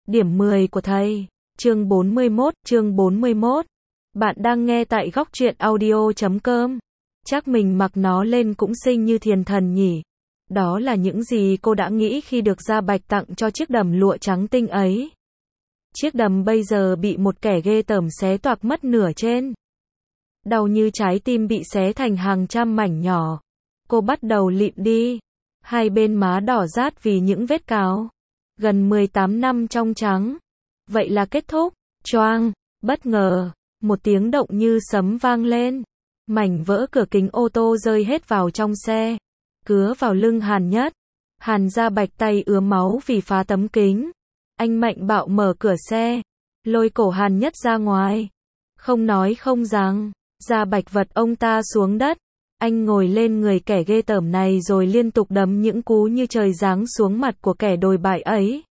Điểm 10 của thầy. Chương 41. Bạn đang nghe tại góc truyện audio.com. Chắc mình mặc nó lên cũng xinh như thiền thần nhỉ. Đó là những gì cô đã nghĩ khi được Gia Bạch tặng cho chiếc đầm lụa trắng tinh ấy. Chiếc đầm bây giờ bị một kẻ ghê tởm xé toạc mất nửa trên. Đau như trái tim bị xé thành hàng trăm mảnh nhỏ. Cô bắt đầu lịm đi. Hai bên má đỏ rát vì những vết cào. Gần 18 năm trong trắng. Vậy là kết thúc. Choang, bất ngờ, một tiếng động như sấm vang lên. Mảnh vỡ cửa kính ô tô rơi hết vào trong xe. Cứa vào lưng Hàn Nhất. Hàn Gia Bạch tay ứa máu vì phá tấm kính. Anh mạnh bạo mở cửa xe. Lôi cổ Hàn Nhất ra ngoài. Không nói không rằng. Gia Bạch vật ông ta xuống đất. Anh ngồi lên người kẻ ghê tởm này rồi liên tục đấm những cú như trời giáng xuống mặt của kẻ đồi bại ấy.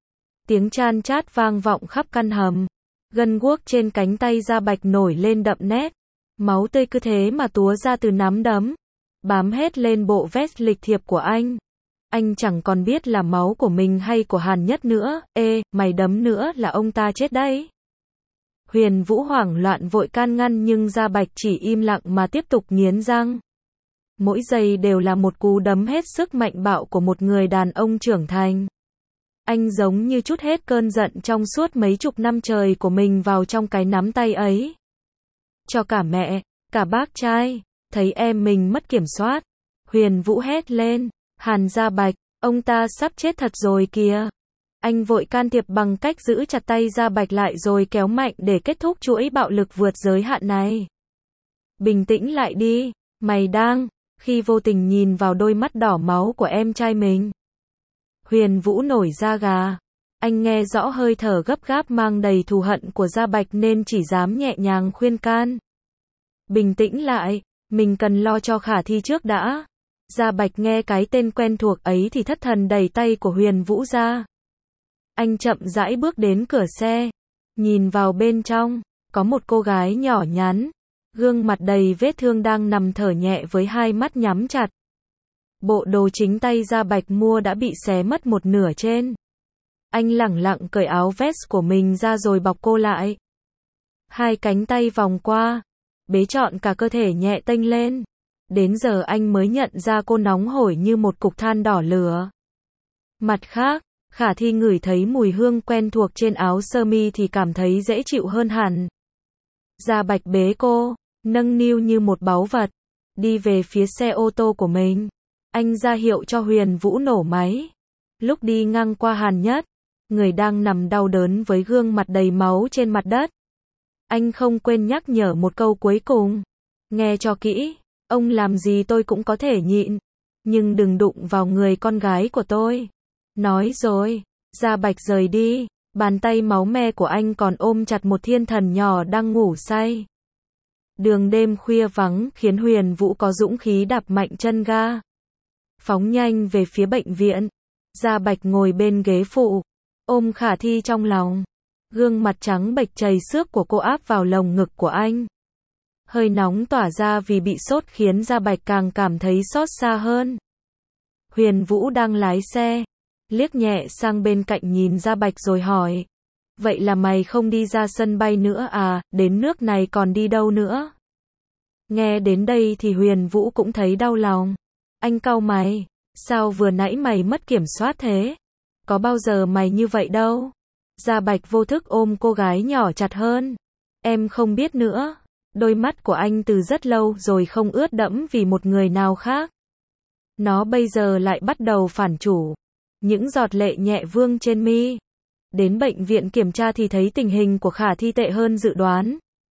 Tiếng chan chát vang vọng khắp căn hầm. Gân guốc trên cánh tay Gia Bạch nổi lên đậm nét. Máu tươi cứ thế mà túa ra từ nắm đấm. Bám hết lên bộ vest lịch thiệp của anh. Anh chẳng còn biết là máu của mình hay của Hàn Nhất nữa. Ê, mày đấm nữa là ông ta chết đấy. Huyền Vũ hoảng loạn vội can ngăn nhưng Gia Bạch chỉ im lặng mà tiếp tục nghiến răng. Mỗi giây đều là một cú đấm hết sức mạnh bạo của một người đàn ông trưởng thành. Anh giống như trút hết cơn giận trong suốt mấy chục năm trời của mình vào trong cái nắm tay ấy. Cho cả mẹ, cả bác trai, thấy em mình mất kiểm soát. Huyền Vũ hét lên, Hàn Gia Bạch, ông ta sắp chết thật rồi kìa. Anh vội can thiệp bằng cách giữ chặt tay Gia Bạch lại rồi kéo mạnh để kết thúc chuỗi bạo lực vượt giới hạn này. Bình tĩnh lại đi, mày đang, khi vô tình nhìn vào đôi mắt đỏ máu của em trai mình. Huyền Vũ nổi da gà. Anh nghe rõ hơi thở gấp gáp mang đầy thù hận của Gia Bạch nên chỉ dám nhẹ nhàng khuyên can. Bình tĩnh lại, mình cần lo cho Khả Thi trước đã. Gia Bạch nghe cái tên quen thuộc ấy thì thất thần đẩy tay của Huyền Vũ ra. Anh chậm rãi bước đến cửa xe. Nhìn vào bên trong, có một cô gái nhỏ nhắn. Gương mặt đầy vết thương đang nằm thở nhẹ với hai mắt nhắm chặt. Bộ đồ chính tay Gia Bạch mua đã bị xé mất một nửa trên. Anh lẳng lặng cởi áo vest của mình ra rồi bọc cô lại. Hai cánh tay vòng qua, bế trọn cả cơ thể nhẹ tênh lên. Đến giờ anh mới nhận ra cô nóng hổi như một cục than đỏ lửa. Mặt khác, Khả Thi ngửi thấy mùi hương quen thuộc trên áo sơ mi thì cảm thấy dễ chịu hơn hẳn. Gia Bạch bế cô, nâng niu như một báu vật, đi về phía xe ô tô của mình. Anh ra hiệu cho Huyền Vũ nổ máy. Lúc đi ngang qua Hàn Nhất, người đang nằm đau đớn với gương mặt đầy máu trên mặt đất. Anh không quên nhắc nhở một câu cuối cùng. Nghe cho kỹ, ông làm gì tôi cũng có thể nhịn. Nhưng đừng đụng vào người con gái của tôi. Nói rồi, Gia Bạch rời đi. Bàn tay máu me của anh còn ôm chặt một thiên thần nhỏ đang ngủ say. Đường đêm khuya vắng khiến Huyền Vũ có dũng khí đạp mạnh chân ga. Phóng nhanh về phía bệnh viện. Gia Bạch ngồi bên ghế phụ, ôm Khả Thi trong lòng. Gương mặt trắng bệch chảy xước của cô áp vào lồng ngực của anh. Hơi nóng tỏa ra vì bị sốt khiến Gia Bạch càng cảm thấy xót xa hơn. Huyền Vũ đang lái xe, liếc nhẹ sang bên cạnh nhìn Gia Bạch rồi hỏi. Vậy là mày không đi ra sân bay nữa à, đến nước này còn đi đâu nữa? Nghe đến đây thì Huyền Vũ cũng thấy đau lòng. Anh cau mày, sao vừa nãy mày mất kiểm soát thế? Có bao giờ mày như vậy đâu. Gia Bạch vô thức ôm cô gái nhỏ chặt hơn. Em không biết nữa. Đôi mắt của anh từ rất lâu rồi không ướt đẫm vì một người nào khác. Nó bây giờ lại bắt đầu phản chủ. Những giọt lệ nhẹ vương trên mi. Đến bệnh viện kiểm tra thì thấy tình hình của Khả Thi tệ hơn dự đoán.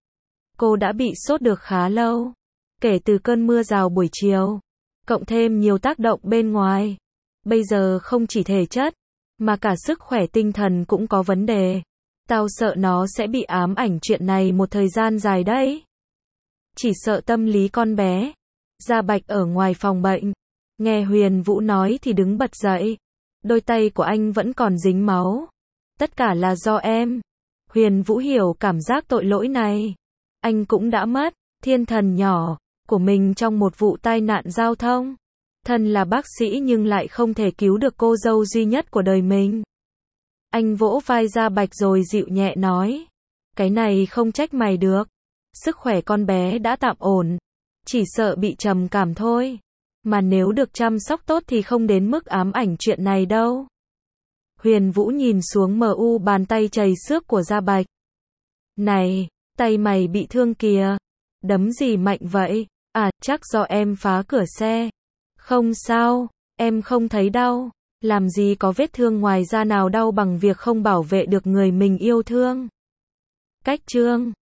Cô đã bị sốt được khá lâu. Kể từ cơn mưa rào buổi chiều. Cộng thêm nhiều tác động bên ngoài. Bây giờ không chỉ thể chất, mà cả sức khỏe tinh thần cũng có vấn đề. Tao sợ nó sẽ bị ám ảnh chuyện này một thời gian dài đấy. Chỉ sợ tâm lý con bé. Gia Bạch ở ngoài phòng bệnh. Nghe Huyền Vũ nói thì đứng bật dậy. Đôi tay của anh vẫn còn dính máu. Tất cả là do em. Huyền Vũ hiểu cảm giác tội lỗi này. Anh cũng đã mất thiên thần nhỏ của mình trong một vụ tai nạn giao thông. Thân là bác sĩ nhưng lại không thể cứu được cô dâu duy nhất của đời mình. Anh vỗ vai Gia Bạch rồi dịu nhẹ nói. Cái này không trách mày được. Sức khỏe con bé đã tạm ổn. Chỉ sợ bị trầm cảm thôi. Mà nếu được chăm sóc tốt thì không đến mức ám ảnh chuyện này đâu. Huyền Vũ nhìn xuống mu bàn tay chầy xước của Gia Bạch. Này, tay mày bị thương kìa. Đấm gì mạnh vậy? À, chắc do em phá cửa xe. Không sao, em không thấy đau. Làm gì có vết thương ngoài da nào đau bằng việc không bảo vệ được người mình yêu thương. Cách chương